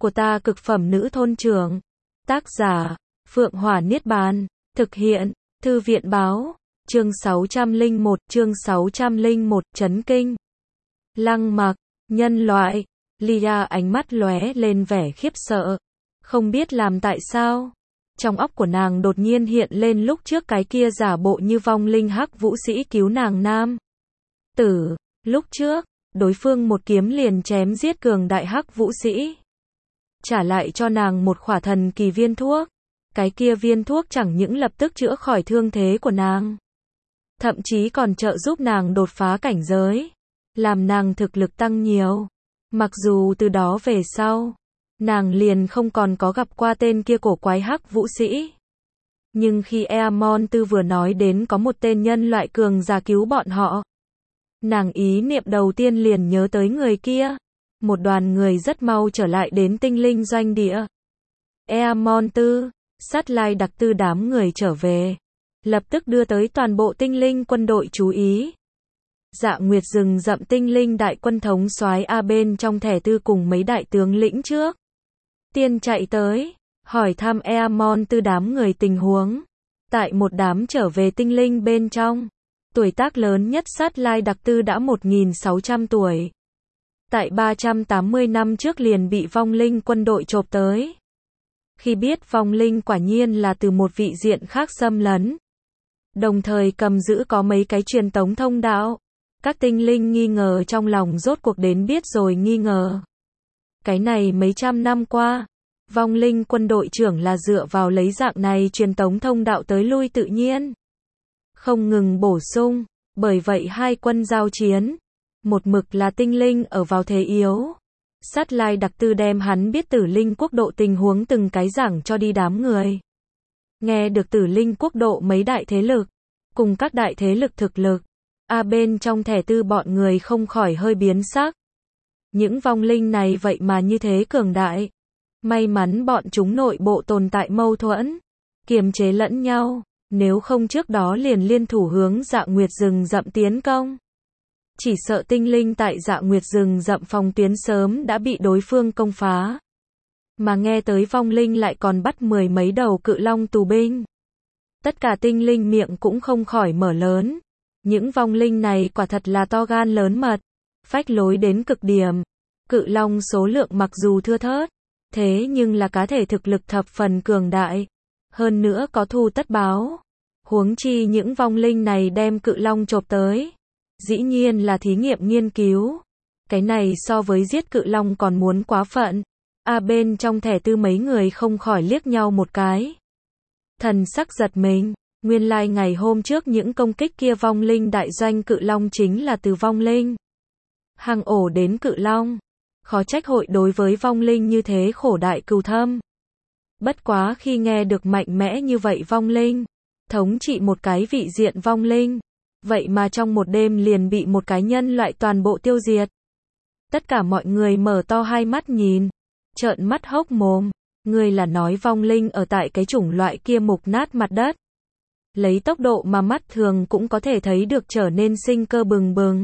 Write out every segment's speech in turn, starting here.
của ta cực phẩm nữ thôn trưởng. Tác giả, Phượng Hỏa Niết Bàn. Thực hiện, Thư viện báo. Chương 601, chấn kinh. Lăng Mặc, nhân loại. Lia ánh mắt lóe lên vẻ khiếp sợ. Không biết làm tại sao. Trong óc của nàng đột nhiên hiện lên lúc trước cái kia giả bộ như vong linh hắc vũ sĩ cứu nàng nam tử. Lúc trước, đối phương một kiếm liền chém giết cường đại hắc vũ sĩ. Trả lại cho nàng một khỏa thần kỳ viên thuốc. Cái kia viên thuốc chẳng những lập tức chữa khỏi thương thế của nàng, thậm chí còn trợ giúp nàng đột phá cảnh giới, làm nàng thực lực tăng nhiều. Mặc dù từ đó về sau, nàng liền không còn có gặp qua tên kia cổ quái hắc vũ sĩ. Nhưng khi Eamon Tư vừa nói đến có một tên nhân loại cường giả cứu bọn họ, nàng ý niệm đầu tiên liền nhớ tới người kia. Một đoàn người rất mau trở lại đến tinh linh doanh địa. Eamon Tư, Sát Lai Đặc Tư đám người trở về, lập tức đưa tới toàn bộ tinh linh quân đội chú ý. Dạ Nguyệt rừng rậm tinh linh đại quân thống soái A bên trong thẻ tư cùng mấy đại tướng lĩnh trước tiên chạy tới, hỏi thăm Eamon Tư đám người tình huống. Tại một đám trở về tinh linh bên trong, tuổi tác lớn nhất Sát Lai Đặc Tư đã 1600 tuổi. Tại 380 năm trước liền bị vong linh quân đội chộp tới. Khi biết vong linh quả nhiên là từ một vị diện khác xâm lấn, đồng thời cầm giữ có mấy cái truyền tống thông đạo, các tinh linh nghi ngờ trong lòng rốt cuộc đến biết rồi nghi ngờ. Cái này mấy trăm năm qua, vong linh quân đội trưởng là dựa vào lấy dạng này truyền tống thông đạo tới lui tự nhiên, không ngừng bổ sung, bởi vậy hai quân giao chiến, một mực là tinh linh ở vào thế yếu. Sát Lai Đặc Tư đem hắn biết Tử Linh quốc độ tình huống từng cái giảng cho đi đám người. Nghe được Tử Linh quốc độ mấy đại thế lực, cùng các đại thế lực thực lực, bên trong thẻ tư bọn người không khỏi hơi biến sắc. Những vong linh này vậy mà như thế cường đại. May mắn bọn chúng nội bộ tồn tại mâu thuẫn, kiềm chế lẫn nhau, nếu không trước đó liền liên thủ hướng Dạ Nguyệt rừng rậm tiến công. Chỉ sợ tinh linh tại Dạ Nguyệt rừng rậm phòng tuyến sớm đã bị đối phương công phá. Mà nghe tới vong linh lại còn bắt 10 mấy đầu cự long tù binh. Tất cả tinh linh miệng cũng không khỏi mở lớn. Những vong linh này quả thật là to gan lớn mật, phách lối đến cực điểm. Cự long số lượng mặc dù thưa thớt, thế nhưng là cá thể thực lực thập phần cường đại. Hơn nữa có thù tất báo. Huống chi những vong linh này đem cự long chộp tới, dĩ nhiên là thí nghiệm nghiên cứu. Cái này so với giết cự long còn muốn quá phận. Bên trong thẻ tư mấy người không khỏi liếc nhau một cái. Thần sắc giật mình, nguyên lai ngày hôm trước những công kích kia vong linh đại doanh cự long chính là từ vong linh hang ổ đến cự long. Khó trách hội đối với vong linh như thế khổ đại cừu thâm. Bất quá khi nghe được mạnh mẽ như vậy vong linh, thống trị một cái vị diện vong linh, vậy mà trong một đêm liền bị một cái nhân loại toàn bộ tiêu diệt. Tất cả mọi người mở to hai mắt nhìn, trợn mắt hốc mồm. Người là nói vong linh ở tại cái chủng loại kia mục nát mặt đất, lấy tốc độ mà mắt thường cũng có thể thấy được trở nên sinh cơ bừng bừng.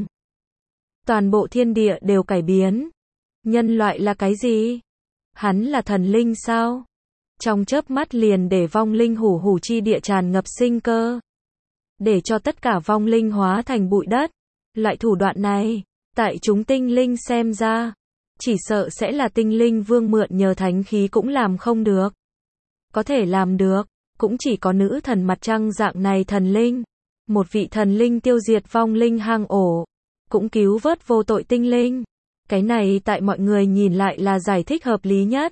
Toàn bộ thiên địa đều cải biến. Nhân loại là cái gì? Hắn là thần linh sao? Trong chớp mắt liền để vong linh hủ hủ chi địa tràn ngập sinh cơ, để cho tất cả vong linh hóa thành bụi đất. Loại thủ đoạn này, tại chúng tinh linh xem ra, chỉ sợ sẽ là tinh linh vương mượn nhờ thánh khí cũng làm không được. Có thể làm được, cũng chỉ có nữ thần mặt trăng dạng này thần linh. Một vị thần linh tiêu diệt vong linh hang ổ, cũng cứu vớt vô tội tinh linh. Cái này tại mọi người nhìn lại là giải thích hợp lý nhất.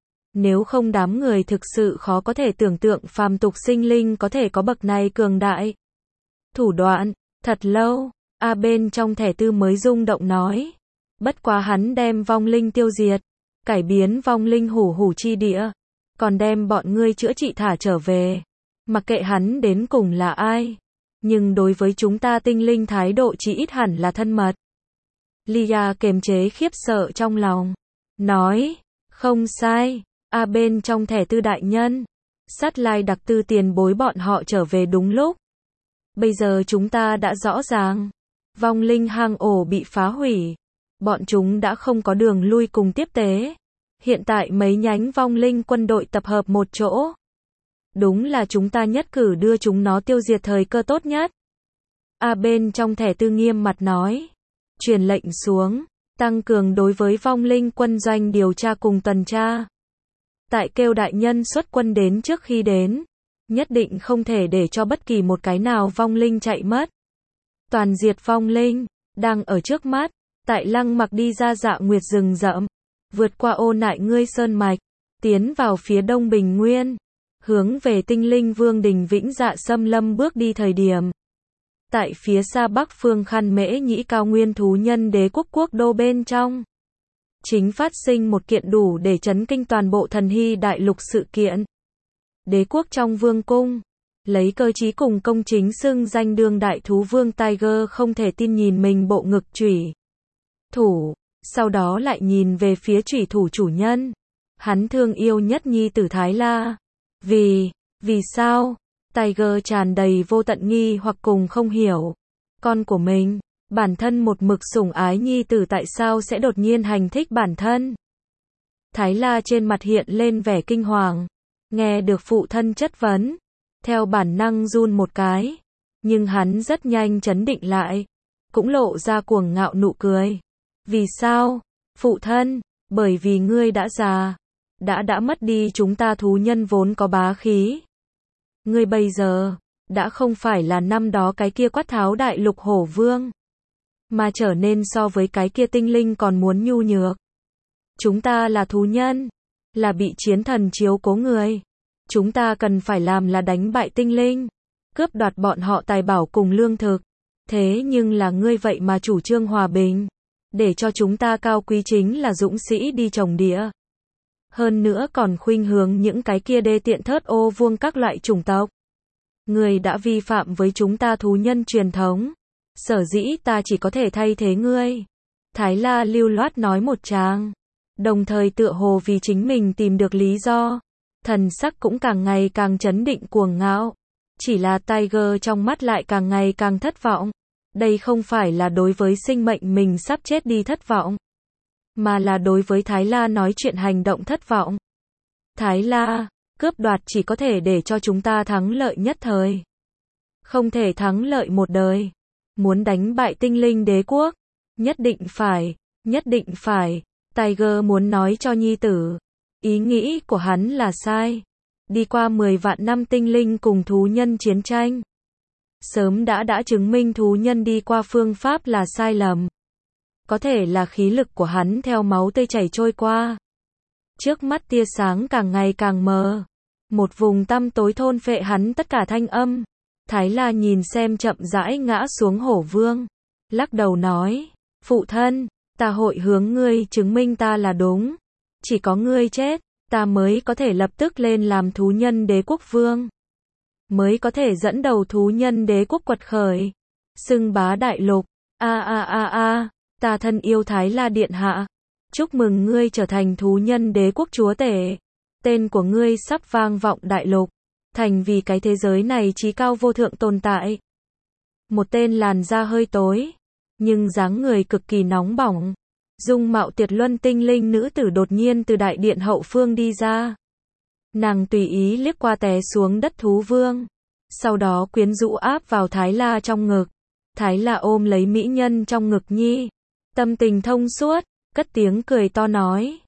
Nếu không đám người thực sự khó có thể tưởng tượng phàm tục sinh linh có thể có bậc này cường đại thủ đoạn. Thật lâu, bên trong thẻ tư mới rung động nói. Bất quá hắn đem vong linh tiêu diệt, cải biến vong linh hủ hủ chi địa, còn đem bọn ngươi chữa trị thả trở về. Mặc kệ hắn đến cùng là ai, nhưng đối với chúng ta tinh linh thái độ chỉ ít hẳn là thân mật. Lia kiềm chế khiếp sợ trong lòng, nói, không sai, bên trong thẻ tư đại nhân, Sát Lai Đặc Tư tiền bối bọn họ trở về đúng lúc. Bây giờ chúng ta đã rõ ràng, vong linh hang ổ bị phá hủy, bọn chúng đã không có đường lui cùng tiếp tế. Hiện tại mấy nhánh vong linh quân đội tập hợp một chỗ. Đúng là chúng ta nhất cử đưa chúng nó tiêu diệt thời cơ tốt nhất. Bên trong thẻ tư nghiêm mặt nói. Truyền lệnh xuống, tăng cường đối với vong linh quân doanh điều tra cùng tuần tra. Tại kêu đại nhân xuất quân đến trước khi đến. Nhất định không thể để cho bất kỳ một cái nào vong linh chạy mất. Toàn diệt vong linh, đang ở trước mắt. Tại Lăng Mặc đi ra Dạ Nguyệt rừng rậm. Vượt qua Ô Nại Ngươi Sơn Mạch. Tiến vào phía đông Bình Nguyên. Hướng về Tinh Linh Vương đình Vĩnh Dạ Xâm Lâm bước đi thời điểm. Tại phía xa bắc phương Khăn Mễ Nhĩ cao nguyên thú nhân đế quốc quốc đô bên trong. Chính phát sinh một kiện đủ để chấn kinh toàn bộ thần hy đại lục sự kiện. Đế quốc trong vương cung. Lấy cơ trí cùng công chính xưng danh đương đại thú vương Tiger không thể tin nhìn mình bộ ngực chủy thủ. Sau đó lại nhìn về phía chủy thủ chủ nhân. Hắn thương yêu nhất nhi tử Thái La. Vì sao? Tiger tràn đầy vô tận nghi hoặc cùng không hiểu. Con của mình, bản thân một mực sủng ái nhi tử tại sao sẽ đột nhiên hành thích bản thân? Thái La trên mặt hiện lên vẻ kinh hoàng. Nghe được phụ thân chất vấn. Theo bản năng run một cái. Nhưng hắn rất nhanh trấn định lại. Cũng lộ ra cuồng ngạo nụ cười. Vì sao? Phụ thân, bởi vì ngươi đã già. Đã mất đi chúng ta thú nhân vốn có bá khí. Ngươi bây giờ, đã không phải là năm đó cái kia quát tháo đại lục hổ vương. Mà trở nên so với cái kia tinh linh còn muốn nhu nhược. Chúng ta là thú nhân. Là bị chiến thần chiếu cố người. Chúng ta cần phải làm là đánh bại tinh linh. Cướp đoạt bọn họ tài bảo cùng lương thực. Thế nhưng là ngươi vậy mà chủ trương hòa bình. Để cho chúng ta cao quý chính là dũng sĩ đi trồng địa. Hơn nữa còn khuynh hướng những cái kia đê tiện thớt ô vuông các loại chủng tộc. Ngươi đã vi phạm với chúng ta thú nhân truyền thống. Sở dĩ ta chỉ có thể thay thế ngươi. Thái La lưu loát nói một tràng. Đồng thời tựa hồ vì chính mình tìm được lý do. Thần sắc cũng càng ngày càng chấn định cuồng ngạo. Chỉ là Tiger trong mắt lại càng ngày càng thất vọng. Đây không phải là đối với sinh mệnh mình sắp chết đi thất vọng. Mà là đối với Thái La nói chuyện hành động thất vọng. Thái La, cướp đoạt chỉ có thể để cho chúng ta thắng lợi nhất thời. Không thể thắng lợi một đời. Muốn đánh bại tinh linh đế quốc. Nhất định phải. Tiger muốn nói cho nhi tử. Ý nghĩ của hắn là sai. Đi qua 10 vạn năm tinh linh cùng thú nhân chiến tranh. Sớm đã chứng minh thú nhân đi qua phương pháp là sai lầm. Có thể là khí lực của hắn theo máu tươi chảy trôi qua. Trước mắt tia sáng càng ngày càng mờ. Một vùng tăm tối thôn phệ hắn tất cả thanh âm. Thái La nhìn xem chậm rãi ngã xuống hổ vương. Lắc đầu nói. Phụ thân, ta hội hướng ngươi chứng minh ta là đúng. Chỉ có ngươi chết, ta mới có thể lập tức lên làm thú nhân đế quốc vương. Mới có thể dẫn đầu thú nhân đế quốc quật khởi. Xưng bá đại lục. Ta thân yêu Thái La điện hạ. Chúc mừng ngươi trở thành thú nhân đế quốc chúa tể. Tên của ngươi sắp vang vọng đại lục. Thành vì cái thế giới này chí cao vô thượng tồn tại. Một tên làn da hơi tối. Nhưng dáng người cực kỳ nóng bỏng. Dung mạo tuyệt luân tinh linh nữ tử đột nhiên từ đại điện hậu phương đi ra. Nàng tùy ý liếc qua té xuống đất thú vương. Sau đó quyến rũ áp vào Thái La trong ngực. Thái La ôm lấy mỹ nhân trong ngực nhi. Tâm tình thông suốt, cất tiếng cười to nói.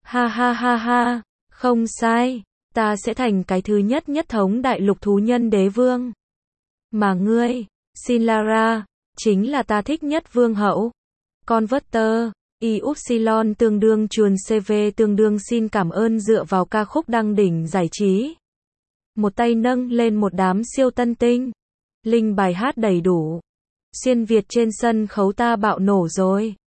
Ha, không sai, ta sẽ thành cái thứ nhất thống đại lục thú nhân đế vương. Mà ngươi, Sinlara, chính là ta thích nhất vương hậu. Converter, Upsilon tương đương chuồn CV tương đương xin cảm ơn dựa vào ca khúc đăng đỉnh giải trí. Một tay nâng lên một đám siêu tân tinh. Linh bài hát đầy đủ. Xuyên Việt trên sân khấu ta bạo nổ rồi.